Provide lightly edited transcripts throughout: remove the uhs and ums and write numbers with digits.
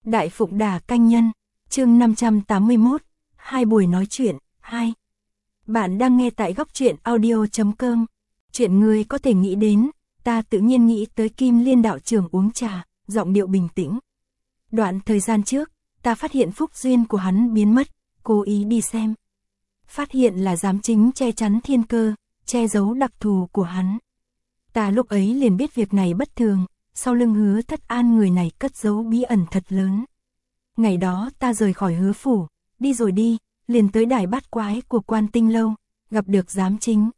Đại Phụng Đà Canh Nhân, chương 581, hai buổi nói chuyện, 2. Bạn đang nghe tại góc truyện audio.com. Chuyện người có thể nghĩ đến, ta tự nhiên nghĩ tới Kim Liên đạo trưởng uống trà, giọng điệu bình tĩnh. Đoạn thời gian trước, ta phát hiện phúc duyên của hắn biến mất, cố ý đi xem. Phát hiện là giám chính che chắn thiên cơ, che giấu đặc thù của hắn. Ta lúc ấy liền biết việc này bất thường, sau lưng Hứa Thất An người này cất giấu bí ẩn thật lớn. Ngày đó ta rời khỏi Hứa phủ, đi rồi đi, liền tới đài bát quái của Quan Tinh lâu, gặp được giám chính.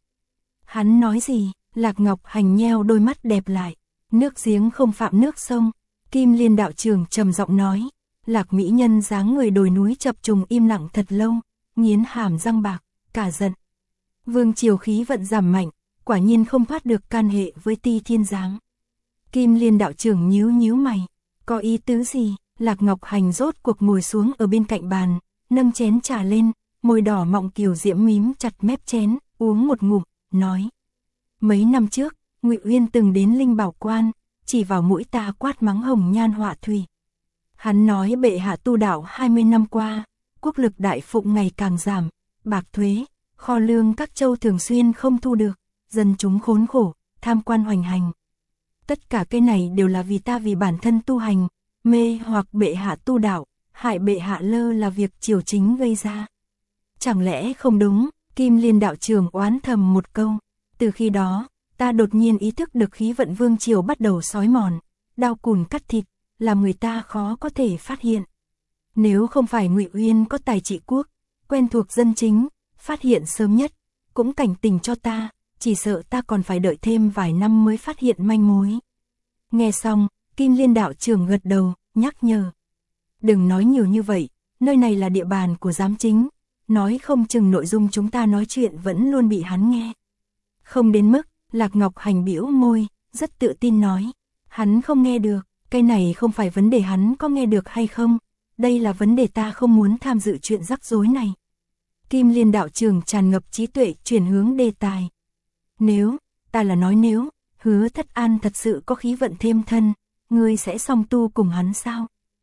Hắn nói gì? Lạc Ngọc Hành nheo đôi mắt đẹp lại. Nước giếng không phạm nước sông. Kim Liên đạo trưởng trầm giọng nói. Lạc mỹ nhân dáng người đồi núi chập trùng im lặng thật lâu, nghiến hàm răng bạc, cả giận. Vương triều khí vận giảm mạnh, quả nhiên không thoát được can hệ với Ti Thiên Giáng. Kim Liên đạo trưởng nhíu nhíu mày, có ý tứ gì? Lạc Ngọc Hành rốt cuộc ngồi xuống ở bên cạnh bàn, nâng chén trà lên, môi đỏ mọng kiều diễm mím chặt mép chén, uống một ngụm, nói. Mấy năm trước, Ngụy Uyên từng đến Linh Bảo Quan, chỉ vào mũi ta quát mắng hồng nhan họa thủy. Hắn nói bệ hạ tu đạo 20 năm qua, quốc lực Đại Phụng ngày càng giảm, bạc thuế, kho lương các châu thường xuyên không thu được, dân chúng khốn khổ, tham quan hoành hành. Tất cả cái này đều là vì ta vì bản thân tu hành, mê hoặc bệ hạ tu đạo, hại bệ hạ lơ là việc triều chính gây ra. Chẳng lẽ không đúng? Kim Liên đạo trưởng oán thầm một câu. Từ khi đó, ta đột nhiên ý thức được khí vận vương triều bắt đầu xói mòn, đao cùn cắt thịt, làm người ta khó có thể phát hiện. Nếu không phải Ngụy Uyên có tài trị quốc, quen thuộc dân chính, phát hiện sớm nhất, cũng cảnh tỉnh cho ta, chỉ sợ ta còn phải đợi thêm vài năm mới phát hiện manh mối. Nghe xong, Kim Liên đạo trưởng gật đầu, nhắc nhở. Đừng nói nhiều như vậy, nơi này là địa bàn của giám chính, nói không chừng nội dung chúng ta nói chuyện vẫn luôn bị hắn nghe. Không đến mức, Lạc Ngọc Hành bĩu môi, rất tự tin nói. Hắn không nghe được, cái này không phải vấn đề hắn có nghe được hay không, đây là vấn đề ta không muốn tham dự chuyện rắc rối này. Kim Liên đạo trưởng tràn ngập trí tuệ chuyển hướng đề tài. Nếu, ta là nói nếu, Hứa Thất An thật sự có khí vận thêm thân, ngươi sẽ song tu cùng hắn sao?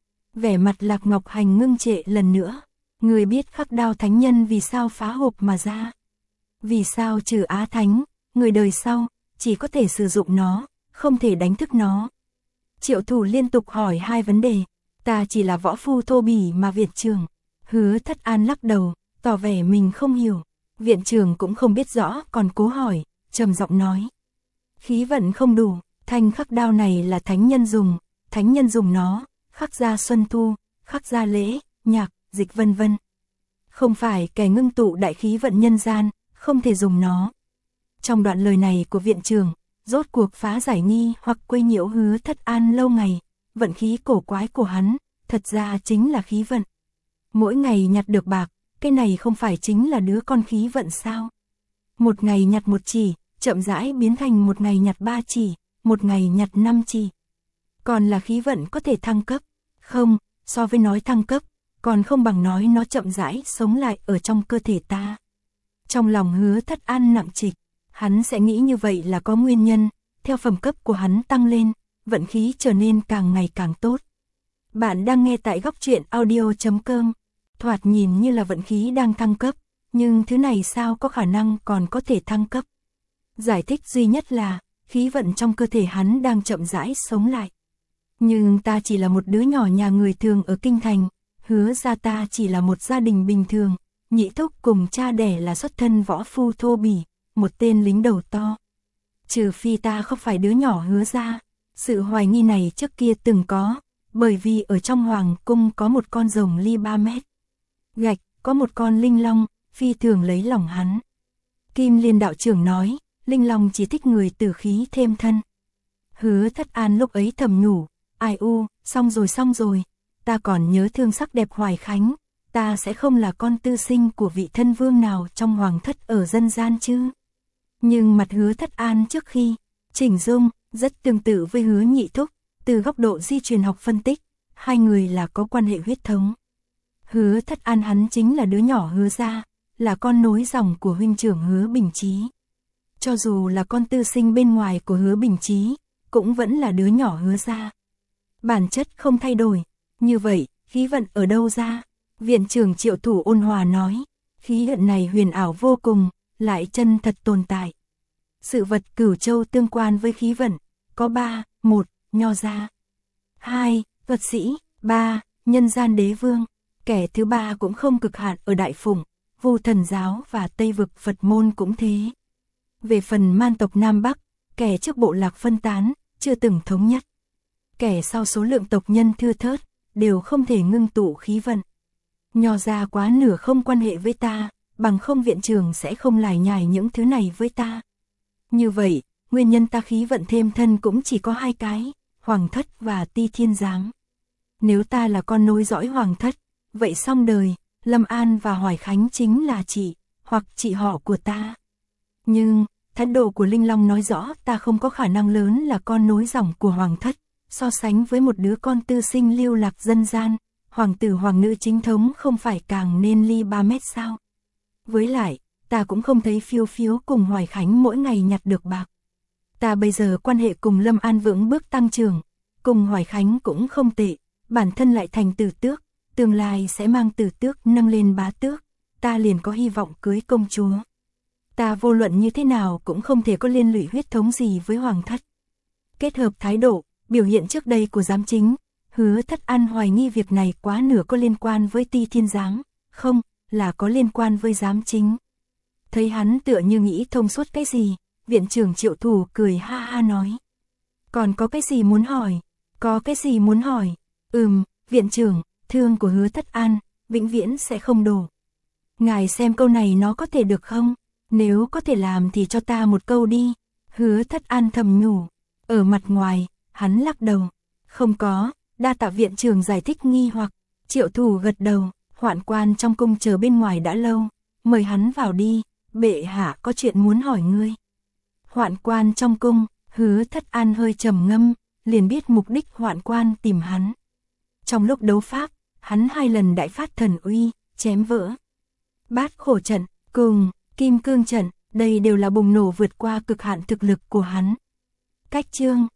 Vẻ mặt Lạc Ngọc Hành ngưng trệ lần nữa. Ngươi biết Khắc Đao Thánh Nhân vì sao phá hộp mà ra? Vì sao trừ Á Thánh, người đời sau, chỉ có thể sử dụng nó, không thể đánh thức nó? Triệu Thủ liên tục hỏi hai vấn đề. Ta chỉ là võ phu thô bỉ mà viện trưởng. Hứa Thất An lắc đầu, tỏ vẻ mình không hiểu. Viện trưởng cũng không biết rõ còn cố hỏi, trầm giọng nói. Khí vận không đủ, thanh khắc đao này là thánh nhân dùng nó, khắc ra xuân thu, khắc ra lễ, nhạc, dịch vân vân. Không phải kẻ ngưng tụ đại khí vận nhân gian, không thể dùng nó. Trong đoạn lời này của viện trưởng, rốt cuộc phá giải nghi hoặc quấy nhiễu Hứa Thất An lâu ngày, vận khí cổ quái của hắn, thật ra chính là khí vận. Mỗi ngày nhặt được bạc, cái này không phải chính là đứa con khí vận sao? Một ngày nhặt một chỉ, chậm rãi biến thành một ngày nhặt 3 chỉ, một ngày nhặt 5 chỉ. Còn là khí vận có thể thăng cấp? Không, so với nói thăng cấp, còn không bằng nói nó chậm rãi sống lại ở trong cơ thể ta. Trong lòng Hứa Thất An nặng trịch, hắn sẽ nghĩ như vậy là có nguyên nhân, theo phẩm cấp của hắn tăng lên, vận khí trở nên càng ngày càng tốt. Bạn đang nghe tại góc truyện audio.com, thoạt nhìn như là vận khí đang thăng cấp, nhưng thứ này sao có khả năng còn có thể thăng cấp? Giải thích duy nhất là, khí vận trong cơ thể hắn đang chậm rãi sống lại. Nhưng ta chỉ là một đứa nhỏ nhà người thường ở Kinh Thành, Hứa ra ta chỉ là một gia đình bình thường, nhị thúc cùng cha đẻ là xuất thân võ phu thô bỉ, một tên lính đầu to. Trừ phi ta không phải đứa nhỏ Hứa ra, sự hoài nghi này trước kia từng có, bởi vì ở trong hoàng cung có một con rồng ly 3 mét. Gạch, có một con linh long, phi thường lấy lòng hắn. Kim Liên đạo trưởng nói, linh long chỉ thích người tử khí thêm thân. Hứa Thất An lúc ấy thầm nhủ, ai u, xong rồi, ta còn nhớ thương sắc đẹp Hoài Khánh, ta sẽ không là con tư sinh của vị thân vương nào trong hoàng thất ở dân gian chứ. Nhưng mặt Hứa Thất An trước khi chỉnh dung, rất tương tự với Hứa nhị thúc, từ góc độ di truyền học phân tích, hai người là có quan hệ huyết thống. Hứa Thất An hắn chính là đứa nhỏ Hứa ra, là con nối dòng của huynh trưởng Hứa Bình Chí. Cho dù là con tư sinh bên ngoài của Hứa Bình Chí, cũng vẫn là đứa nhỏ Hứa ra. Bản chất không thay đổi, Như vậy, khí vận ở đâu ra? Viện trưởng Triệu Thủ ôn hòa nói, khí vận này huyền ảo vô cùng, lại chân thật tồn tại. Sự vật Cửu Châu tương quan với khí vận, có 3, 1. Nho gia, 2. Thuật sĩ, 3. Nhân gian đế vương. Kẻ thứ ba cũng không cực hạn ở Đại Phụng, Vu Thần giáo và Tây vực Phật môn cũng thế. Về phần man tộc Nam Bắc, kẻ trước bộ lạc phân tán, chưa từng thống nhất. Kẻ sau số lượng tộc nhân thưa thớt, đều không thể ngưng tụ khí vận. Nho gia quá nửa không quan hệ với ta, bằng không viện trưởng sẽ không lải nhải những thứ này với ta. Như vậy, nguyên nhân ta khí vận thêm thân cũng chỉ có 2 cái, Hoàng thất và Ti Thiên giám. Nếu ta là con nối dõi Hoàng thất, vậy xong đời, Lâm An và Hoài Khánh chính là chị, hoặc chị họ của ta. Nhưng, thái độ của Linh Long nói rõ ta không có khả năng lớn là con nối dòng của Hoàng thất, so sánh với một đứa con tư sinh lưu lạc dân gian, hoàng tử hoàng nữ chính thống không phải càng nên ly 3 mét sao. Với lại, ta cũng không thấy Phiêu Phiếu cùng Hoài Khánh mỗi ngày nhặt được bạc. Ta bây giờ quan hệ cùng Lâm An vững bước tăng trưởng, cùng Hoài Khánh cũng không tệ, bản thân lại thành tử tước, tương lai sẽ mang tử tước nâng lên bá tước, ta liền có hy vọng cưới công chúa. Ta vô luận như thế nào cũng không thể có liên lụy huyết thống gì với Hoàng thất. Kết hợp thái độ, biểu hiện trước đây của giám chính, Hứa Thất An hoài nghi việc này quá nửa có liên quan với Ti Thiên giám, không, là có liên quan với giám chính. Thấy hắn tựa như nghĩ thông suốt cái gì, viện trưởng Triệu Thủ cười ha ha nói. Còn có cái gì muốn hỏi? Có cái gì muốn hỏi? Viện trưởng, thương của Hứa Thất An, vĩnh viễn sẽ không đổ. Ngài xem câu này nó có thể được không? Nếu có thể làm thì cho ta một câu đi. Hứa Thất An thầm nhủ. Ở mặt ngoài, hắn lắc đầu. Không có, đa tạ viện trưởng giải thích nghi hoặc. Triệu Thủ gật đầu, hoạn quan trong cung chờ bên ngoài đã lâu. Mời hắn vào đi, bệ hạ có chuyện muốn hỏi ngươi. Hoạn quan trong cung, Hứa Thất An hơi trầm ngâm, liền biết mục đích hoạn quan tìm hắn. Trong lúc đấu pháp, hắn 2 lần đại phát thần uy, chém vỡ Bát Khổ trận, cùng Kim Cương trận, đây đều là bùng nổ vượt qua cực hạn thực lực của hắn. Cách chương